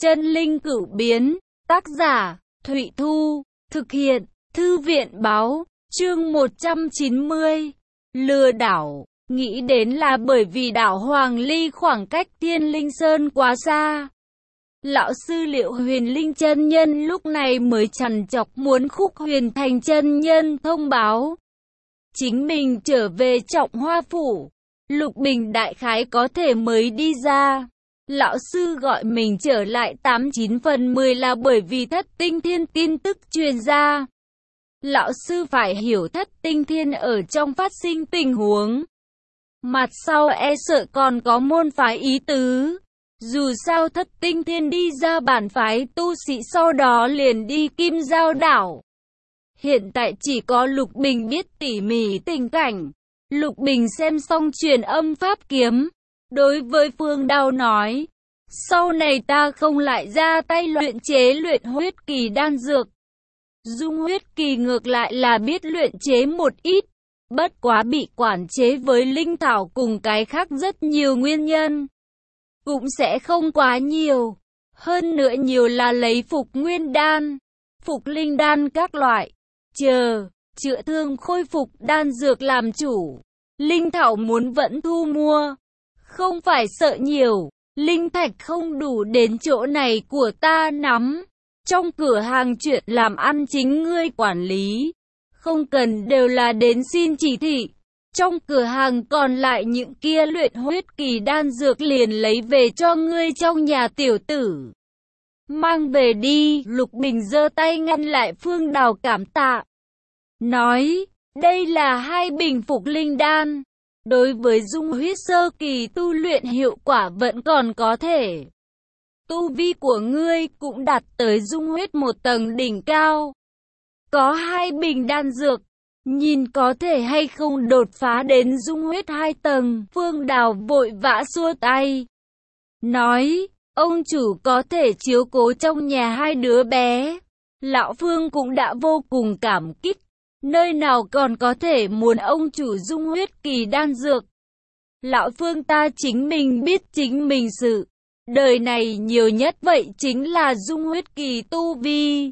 Chân linh cửu biến, tác giả, Thụy Thu, thực hiện, Thư viện báo, chương 190, lừa đảo, nghĩ đến là bởi vì đảo Hoàng Ly khoảng cách Thiên Linh Sơn quá xa. Lão sư Liệu Huyền Linh chân nhân lúc này mới trằn trọc muốn Khúc Huyền Thành chân nhân thông báo. Chính mình trở về Trọng Hoa Phủ, Lục Bình đại khái có thể mới đi ra. Lão sư gọi mình trở lại 89 phần 10 là bởi vì Thất Tinh Thiên tin tức truyền ra. Lão sư phải hiểu Thất Tinh Thiên ở trong phát sinh tình huống. Mặt sau e sợ còn có môn phái ý tứ. Dù sao Thất Tinh Thiên đi ra bản phái tu sĩ sau đó liền đi Kim Giao đảo. Hiện tại chỉ có Lục Bình biết tỉ mỉ tình cảnh. Lục Bình xem xong truyền âm pháp kiếm. Đối với Phương Đao nói, sau này ta không lại ra tay luyện chế luyện huyết kỳ đan dược. Dung huyết kỳ ngược lại là biết luyện chế một ít, bất quá bị quản chế với linh thảo cùng cái khác rất nhiều nguyên nhân. Cũng sẽ không quá nhiều, hơn nữa nhiều là lấy phục nguyên đan, phục linh đan các loại, chữa thương khôi phục đan dược làm chủ. Linh thảo muốn vẫn thu mua, không phải sợ nhiều, linh thạch không đủ đến chỗ này của ta nắm. Trong cửa hàng chuyện làm ăn chính ngươi quản lý, không cần đều là đến xin chỉ thị. Trong cửa hàng còn lại những kia luyện huyết kỳ đan dược liền lấy về cho ngươi trong nhà tiểu tử. Mang về đi, Lục Bình giơ tay ngăn lại Phương Đào cảm tạ. Nói, đây là 2 bình phục linh đan. Đối với dung huyết sơ kỳ tu luyện hiệu quả vẫn còn có thể. Tu vi của ngươi cũng đạt tới dung huyết 1 tầng đỉnh cao. Có 2 bình đan dược, nhìn có thể hay không đột phá đến dung huyết 2 tầng. Phương Đào vội vã xua tay. Nói, ông chủ có thể chiếu cố trong nhà 2 đứa bé. Lão Phương cũng đã vô cùng cảm kích. Nơi nào còn có thể muốn ông chủ dung huyết kỳ đan dược. Lão Phương ta chính mình biết chính mình sự. Đời này nhiều nhất vậy chính là dung huyết kỳ tu vi.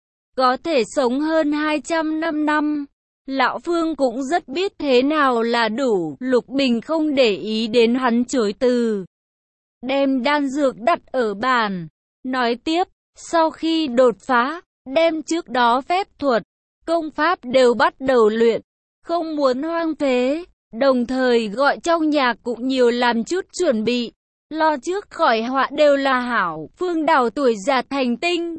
Có thể sống hơn 200 năm. Lão Phương cũng rất biết thế nào là đủ. Lục Bình không để ý đến hắn chối từ. Đem đan dược đặt ở bàn. Nói tiếp, sau khi đột phá, đem trước đó phép thuật, công pháp đều bắt đầu luyện. Không muốn hoang phế. Đồng thời gọi trong nhà cũng nhiều làm chút chuẩn bị. Lo trước khỏi họa đều là hảo. Phương Đào tuổi già thành tinh.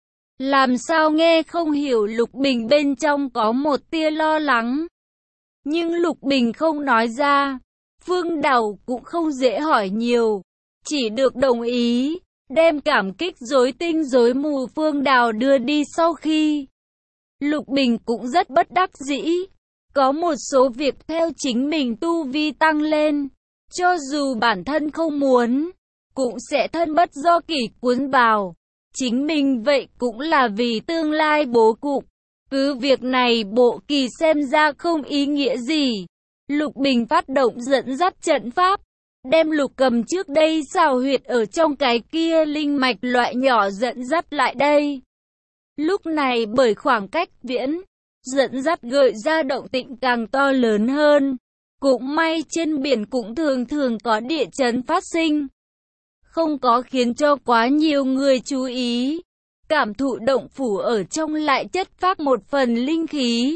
Làm sao nghe không hiểu Lục Bình bên trong có một tia lo lắng. Nhưng Lục Bình không nói ra. Phương Đào cũng không dễ hỏi nhiều. Chỉ được đồng ý. Đem cảm kích rối tinh rối mù Phương Đào đưa đi sau khi. Lục Bình cũng rất bất đắc dĩ. Có một số việc theo chính mình tu vi tăng lên. Cho dù bản thân không muốn, cũng sẽ thân bất do kỷ cuốn vào. Chính mình vậy cũng là vì tương lai bố cục. Cứ việc này bộ kỳ xem ra không ý nghĩa gì. Lục Bình phát động dẫn dắt trận pháp. Đem Lục Cầm trước đây xào huyệt ở trong cái kia linh mạch loại nhỏ dẫn dắt lại đây. Lúc này bởi khoảng cách viễn, dẫn dắt gợi ra động tĩnh càng to lớn hơn. Cũng may trên biển cũng thường thường có địa chấn phát sinh. Không có khiến cho quá nhiều người chú ý. Cảm thụ động phủ ở trong lại chất phác một phần linh khí.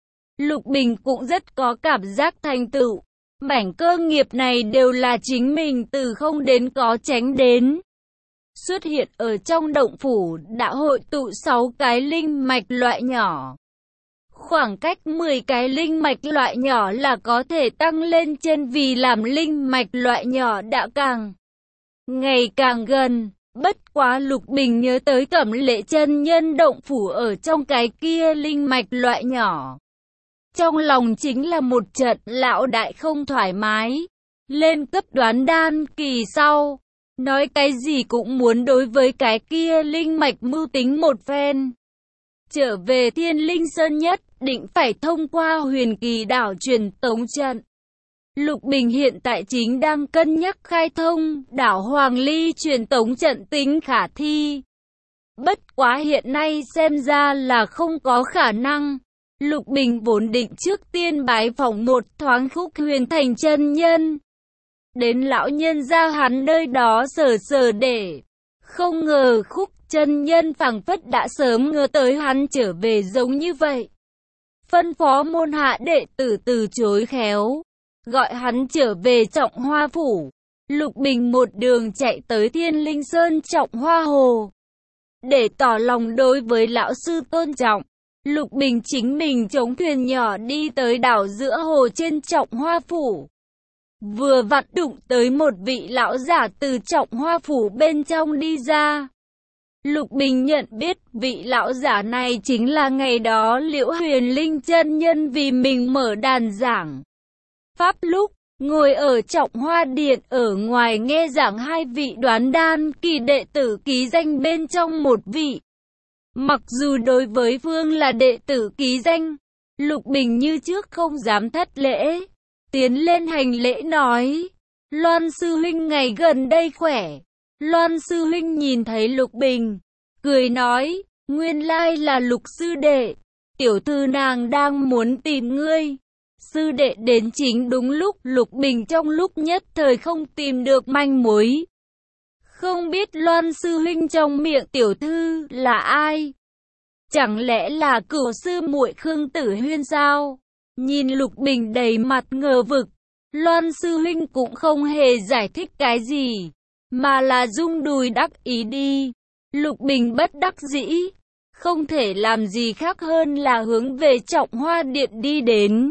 Lục Bình cũng rất có cảm giác thành tựu. Mảnh cơ nghiệp này đều là chính mình từ không đến có tránh đến. Xuất hiện ở trong động phủ đã hội tụ 6 cái linh mạch loại nhỏ. Khoảng cách 10 cái linh mạch loại nhỏ là có thể tăng lên trên vì làm linh mạch loại nhỏ đã càng ngày càng gần. Bất quá Lục Bình nhớ tới Cẩm Lệ chân nhân động phủ ở trong cái kia linh mạch loại nhỏ. Trong lòng chính là một trận lão đại không thoải mái. Lên cấp đoán đan kỳ sau. Nói cái gì cũng muốn đối với cái kia linh mạch mưu tính một phen. Trở về Thiên Linh Sơn nhất định phải thông qua Huyền Kỳ đảo truyền tống trận. Lục Bình hiện tại chính đang cân nhắc khai thông đảo Hoàng Ly truyền tống trận tính khả thi. Bất quá hiện nay xem ra là không có khả năng. Lục Bình vốn định trước tiên bái phỏng một thoáng Khúc Huyền Thành chân nhân. Đến lão nhân ra hắn nơi đó sờ sờ để. Không ngờ Khúc chân nhân phảng phất đã sớm ngờ tới hắn trở về giống như vậy. Phân phó môn hạ đệ tử từ chối khéo. Gọi hắn trở về Trọng Hoa Phủ. Lục Bình một đường chạy tới Thiên Linh Sơn Trọng Hoa Hồ. Để tỏ lòng đối với lão sư tôn trọng, Lục Bình chính mình chống thuyền nhỏ đi tới đảo giữa hồ trên Trọng Hoa Phủ. Vừa vặn đụng tới một vị lão giả từ Trọng Hoa Phủ bên trong đi ra. Lục Bình nhận biết vị lão giả này chính là ngày đó Liễu Huyền Linh chân nhân vì mình mở đàn giảng pháp lúc ngồi ở Trọng Hoa Điện ở ngoài nghe giảng hai vị đoán đan kỳ đệ tử ký danh bên trong một vị. Mặc dù đối với Phương là đệ tử ký danh, Lục Bình như trước không dám thất lễ. Tiến lên hành lễ nói, Loan sư huynh ngày gần đây khỏe. Loan sư huynh nhìn thấy Lục Bình, cười nói, nguyên lai là Lục sư đệ, tiểu thư nàng đang muốn tìm ngươi. Sư đệ đến chính đúng lúc. Lục Bình trong lúc nhất thời không tìm được manh mối. Không biết Loan sư huynh trong miệng tiểu thư là ai? Chẳng lẽ là cửu sư muội Khương Tử Huyên sao? Nhìn Lục Bình đầy mặt ngờ vực, Loan sư huynh cũng không hề giải thích cái gì, mà là rung đùi đắc ý đi. Lục Bình bất đắc dĩ, không thể làm gì khác hơn là hướng về Trọng Hoa Điện đi đến.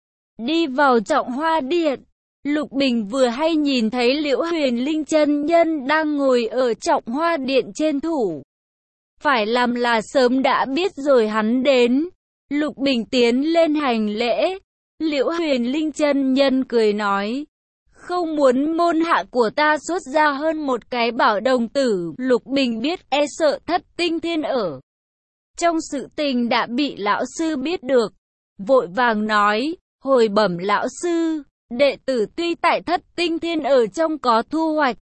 Đi vào Trọng Hoa Điện, Lục Bình vừa hay nhìn thấy Liễu Huyền Linh chân nhân đang ngồi ở Trọng Hoa Điện trên thủ. Phải làm là sớm đã biết rồi hắn đến. Lục Bình tiến lên hành lễ. Liễu Huyền Linh chân nhân cười nói, không muốn môn hạ của ta xuất ra hơn một cái bảo đồng tử. Lục Bình biết e sợ Thất Tinh Thiên ở trong sự tình đã bị lão sư biết được, vội vàng nói, hồi bẩm lão sư, đệ tử tuy tại Thất Tinh Thiên ở trong có thu hoạch,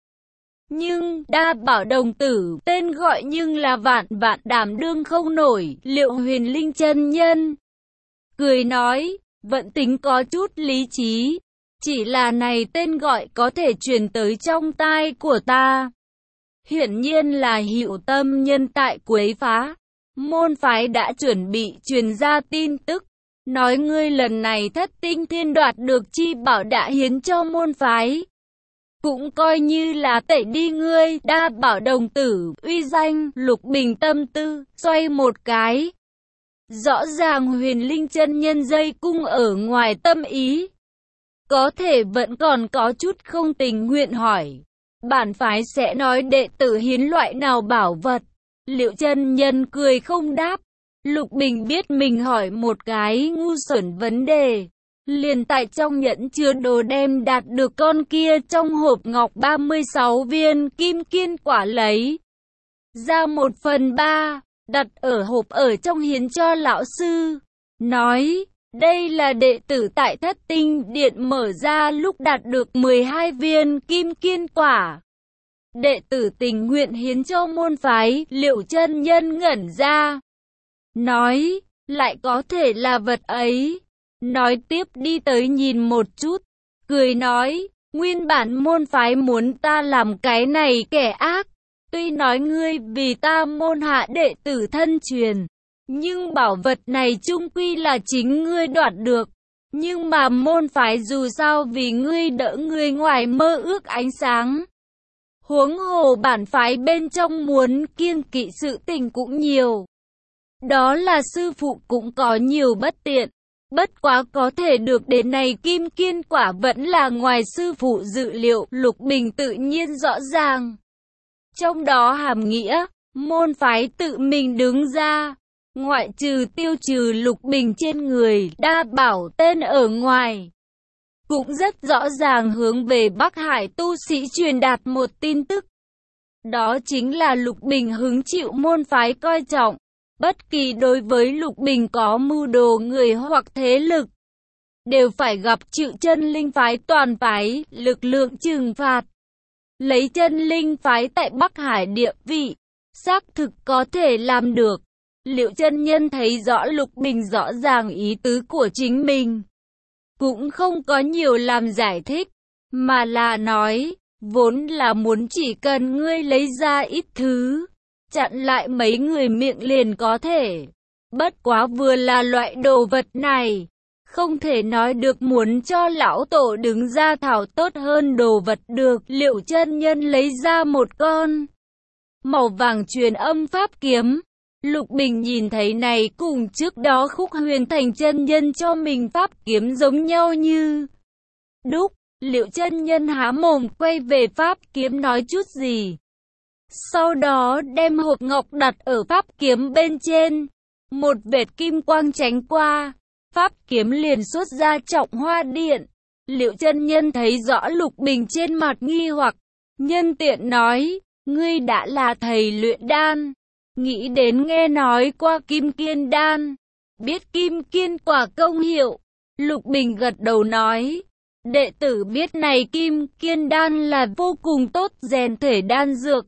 nhưng đa bảo đồng tử tên gọi nhưng là vạn vạn đảm đương không nổi. Liễu Huyền Linh chân nhân cười nói, vẫn tính có chút lý trí, chỉ là này tên gọi có thể truyền tới trong tai của ta. Hiển nhiên là Hữu Tâm nhân tại Quấy Phá môn phái đã chuẩn bị truyền ra tin tức, nói ngươi lần này Thất Tinh Thiên đoạt được chi bảo đã hiến cho môn phái, cũng coi như là tẩy đi ngươi đa bảo đồng tử uy danh. Lục Bình tâm tư xoay một cái, rõ ràng Huyền Linh chân nhân dây cung ở ngoài tâm ý, có thể vẫn còn có chút không tình nguyện hỏi, bản phái sẽ nói đệ tử hiến loại nào bảo vật. Liễu chân nhân cười không đáp. Lục Bình biết mình hỏi một cái ngu xuẩn vấn đề, liền tại trong nhẫn chứa đồ đem đạt được con kia trong hộp ngọc 36 viên kim kiên quả lấy ra 1/3, đặt ở hộp ở trong hiến cho lão sư, nói, đây là đệ tử tại Thất Tinh Điện mở ra lúc đạt được 12 viên kim kiên quả. Đệ tử tình nguyện hiến cho môn phái. Liễu chân nhân ngẩn ra, nói, lại có thể là vật ấy. Nói tiếp đi tới nhìn một chút, cười nói, nguyên bản môn phái muốn ta làm cái này kẻ ác, tuy nói ngươi vì ta môn hạ đệ tử thân truyền, nhưng bảo vật này chung quy là chính ngươi đoạt được. Nhưng mà môn phái dù sao vì ngươi đỡ người ngoài mơ ước ánh sáng. Huống hồ bản phái bên trong muốn kiêng kỵ sự tình cũng nhiều. Đó là sư phụ cũng có nhiều bất tiện. Bất quá có thể được đến này kim kiên quả vẫn là ngoài sư phụ dự liệu. Lục Bình tự nhiên rõ ràng. Trong đó hàm nghĩa, môn phái tự mình đứng ra. Ngoại trừ tiêu trừ Lục Bình trên người đa bảo tên ở ngoài, cũng rất rõ ràng hướng về Bắc Hải tu sĩ truyền đạt một tin tức. Đó chính là Lục Bình hứng chịu môn phái coi trọng. Bất kỳ đối với Lục Bình có mưu đồ người hoặc thế lực, đều phải gặp chịu chân linh phái toàn phái, lực lượng trừng phạt. Lấy chân linh phái tại Bắc Hải địa vị, xác thực có thể làm được. Liệu chân nhân thấy rõ Lục Bình rõ ràng ý tứ của chính mình, cũng không có nhiều làm giải thích, mà là nói, vốn là muốn chỉ cần ngươi lấy ra ít thứ, chặn lại mấy người miệng liền có thể. Bất quá vừa là loại đồ vật này, không thể nói được muốn cho lão tổ đứng ra thảo tốt hơn đồ vật được. Liệu chân nhân lấy ra một con màu vàng truyền âm pháp kiếm. Lục Bình nhìn thấy này cùng trước đó Khúc Huyền Thành chân nhân cho mình pháp kiếm giống nhau như đúc. Liệu chân nhân há mồm quay về pháp kiếm nói chút gì, sau đó đem hộp ngọc đặt ở pháp kiếm bên trên. Một vệt kim quang tránh qua, pháp kiếm liền xuất ra trọng hoa điện. Liệu chân nhân thấy rõ Lục Bình trên mặt nghi hoặc, nhân tiện nói, ngươi đã là thầy luyện đan, nghĩ đến nghe nói qua kim kiên đan, biết kim kiên quả công hiệu. Lục Bình gật đầu nói, đệ tử biết này kim kiên đan là vô cùng tốt rèn thể đan dược.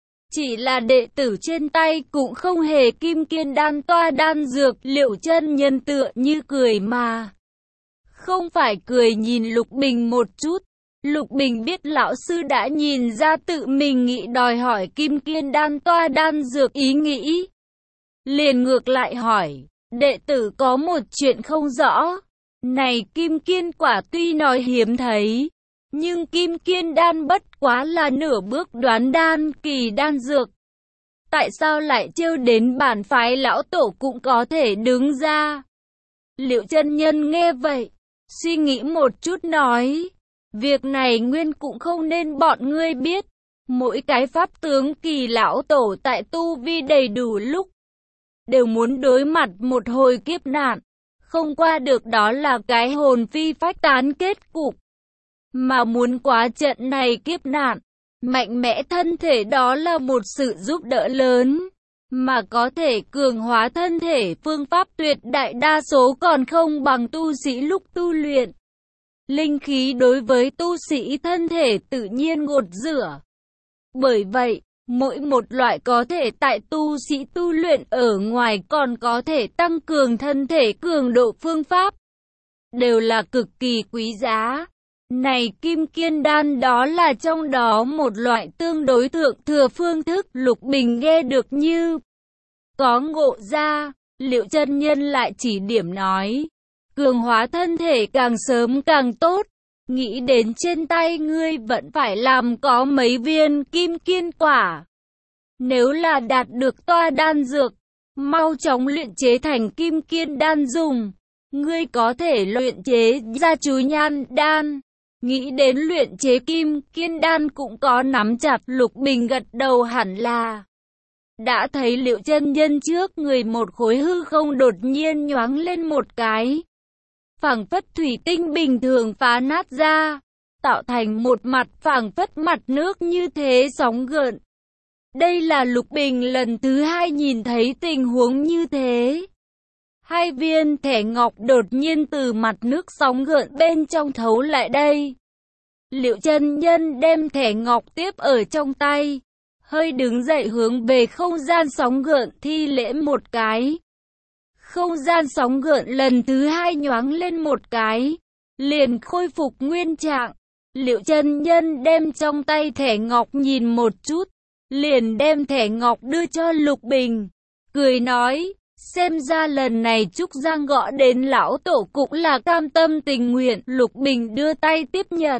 Chỉ là đệ tử trên tay cũng không hề kim kiên đan toa đan dược. Liệu chân nhân tựa như cười mà không phải cười nhìn Lục Bình một chút. Lục Bình biết lão sư đã nhìn ra tự mình nghĩ đòi hỏi kim kiên đan toa đan dược ý nghĩ. Liền ngược lại hỏi, đệ tử có một chuyện không rõ. Này kim kiên quả tuy nói hiếm thấy, nhưng kim kiên đan bất quá là nửa bước đoán đan kỳ đan dược. Tại sao lại trêu đến bản phái lão tổ cũng có thể đứng ra? Liệu chân nhân nghe vậy, suy nghĩ một chút nói, việc này nguyên cũng không nên bọn ngươi biết. Mỗi cái pháp tướng kỳ lão tổ tại tu vi đầy đủ lúc, đều muốn đối mặt một hồi kiếp nạn. Không qua được đó là cái hồn phi phách tán kết cục. Mà muốn qua trận này kiếp nạn, mạnh mẽ thân thể đó là một sự giúp đỡ lớn. Mà có thể cường hóa thân thể phương pháp tuyệt đại đa số còn không bằng tu sĩ lúc tu luyện. Linh khí đối với tu sĩ thân thể tự nhiên ngột rửa. Bởi vậy, mỗi một loại có thể tại tu sĩ tu luyện ở ngoài còn có thể tăng cường thân thể cường độ phương pháp, đều là cực kỳ quý giá. Này kim kiên đan đó là trong đó một loại tương đối thượng thừa phương thức. Lục Bình nghe được như có ngộ ra. Liệu chân nhân lại chỉ điểm nói, cường hóa thân thể càng sớm càng tốt. Nghĩ đến trên tay ngươi vẫn phải làm có mấy viên kim kiên quả. Nếu là đạt được toa đan dược, mau chóng luyện chế thành kim kiên đan dùng. Ngươi có thể luyện chế ra chú nhan đan. Nghĩ đến luyện chế kim kiên đan cũng có nắm chặt. Lục Bình gật đầu hẳn là đã thấy Liệu chân nhân trước người một khối hư không đột nhiên nhoáng lên một cái, phảng phất thủy tinh bình thường phá nát ra, tạo thành một mặt phảng phất mặt nước như thế sóng gợn. Đây là Lục Bình lần thứ hai nhìn thấy tình huống như thế. Hai viên thẻ ngọc đột nhiên từ mặt nước sóng gợn bên trong thấu lại đây. Liệu chân nhân đem thẻ ngọc tiếp ở trong tay, hơi đứng dậy hướng về không gian sóng gợn thi lễ một cái. Không gian sóng gợn lần thứ hai nhoáng lên một cái, liền khôi phục nguyên trạng. Liệu chân nhân đem trong tay thẻ ngọc nhìn một chút, liền đem thẻ ngọc đưa cho Lục Bình, cười nói, xem ra lần này Trúc Giang gõ đến lão tổ cũng là cam tâm tình nguyện. Lục Bình đưa tay tiếp nhận.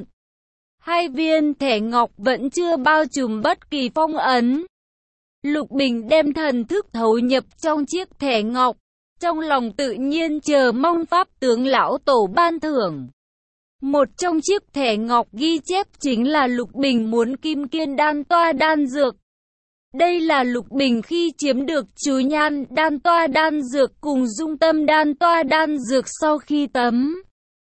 Hai viên thẻ ngọc vẫn chưa bao trùm bất kỳ phong ấn. Lục Bình đem thần thức thấu nhập trong chiếc thẻ ngọc, trong lòng tự nhiên chờ mong pháp tướng lão tổ ban thưởng. Một trong chiếc thẻ ngọc ghi chép chính là Lục Bình muốn kim kiên đan toa đan dược. Đây là Lục Bình khi chiếm được chú nhan đan toa đan dược cùng dung tâm đan toa đan dược sau khi tấm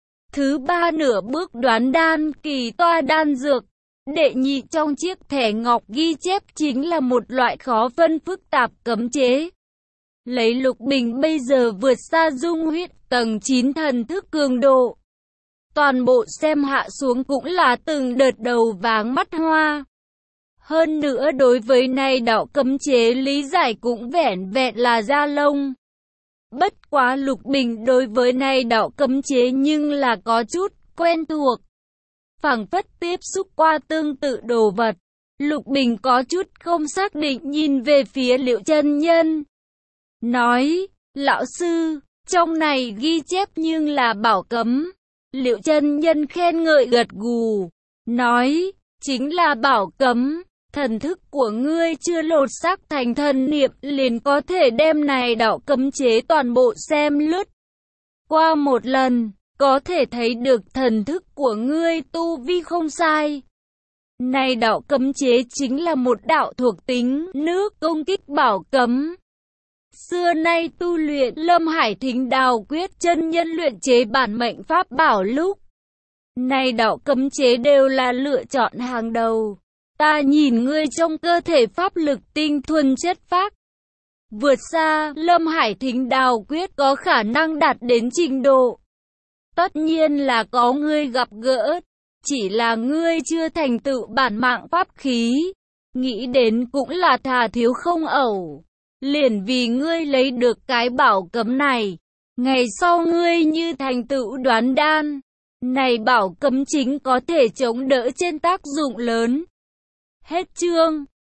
thứ ba nửa bước đoán đan kỳ toa đan dược. Đệ nhị trong chiếc thẻ ngọc ghi chép chính là một loại khó phân phức tạp cấm chế. Lấy Lục Bình bây giờ vượt xa dung huyết tầng 9 thần thức cường độ. Toàn bộ xem hạ xuống cũng là từng đợt đầu váng mắt hoa. Hơn nữa đối với này đạo cấm chế lý giải cũng vẻn vẹn là da lông. Bất quá Lục Bình đối với này đạo cấm chế nhưng là có chút quen thuộc. Phảng phất tiếp xúc qua tương tự đồ vật. Lục Bình có chút không xác định nhìn về phía Liệu chân nhân. Nói, lão sư, trong này ghi chép nhưng là bảo cấm. Liệu chân nhân khen ngợi gật gù. Nói, chính là bảo cấm. Thần thức của ngươi chưa lột xác thành thần niệm liền có thể đem này đạo cấm chế toàn bộ xem lướt qua một lần. Có thể thấy được thần thức của ngươi tu vi không sai. Này đạo cấm chế chính là một đạo thuộc tính nước công kích bảo cấm. Xưa nay tu luyện Lâm Hải Thính Đào Quyết chân nhân luyện chế bản mệnh pháp bảo lúc này đạo cấm chế đều là lựa chọn hàng đầu. Ta nhìn ngươi trong cơ thể pháp lực tinh thuần chất phác, vượt xa Lâm Hải Thính Đào Quyết có khả năng đạt đến trình độ. Tất nhiên là có ngươi gặp gỡ, chỉ là ngươi chưa thành tựu bản mạng pháp khí. Nghĩ đến cũng là thà thiếu không ẩu. Liền vì ngươi lấy được cái bảo cấm này, ngày sau ngươi như thành tựu đoán đan, này bảo cấm chính có thể chống đỡ trên tác dụng lớn. Hết chương.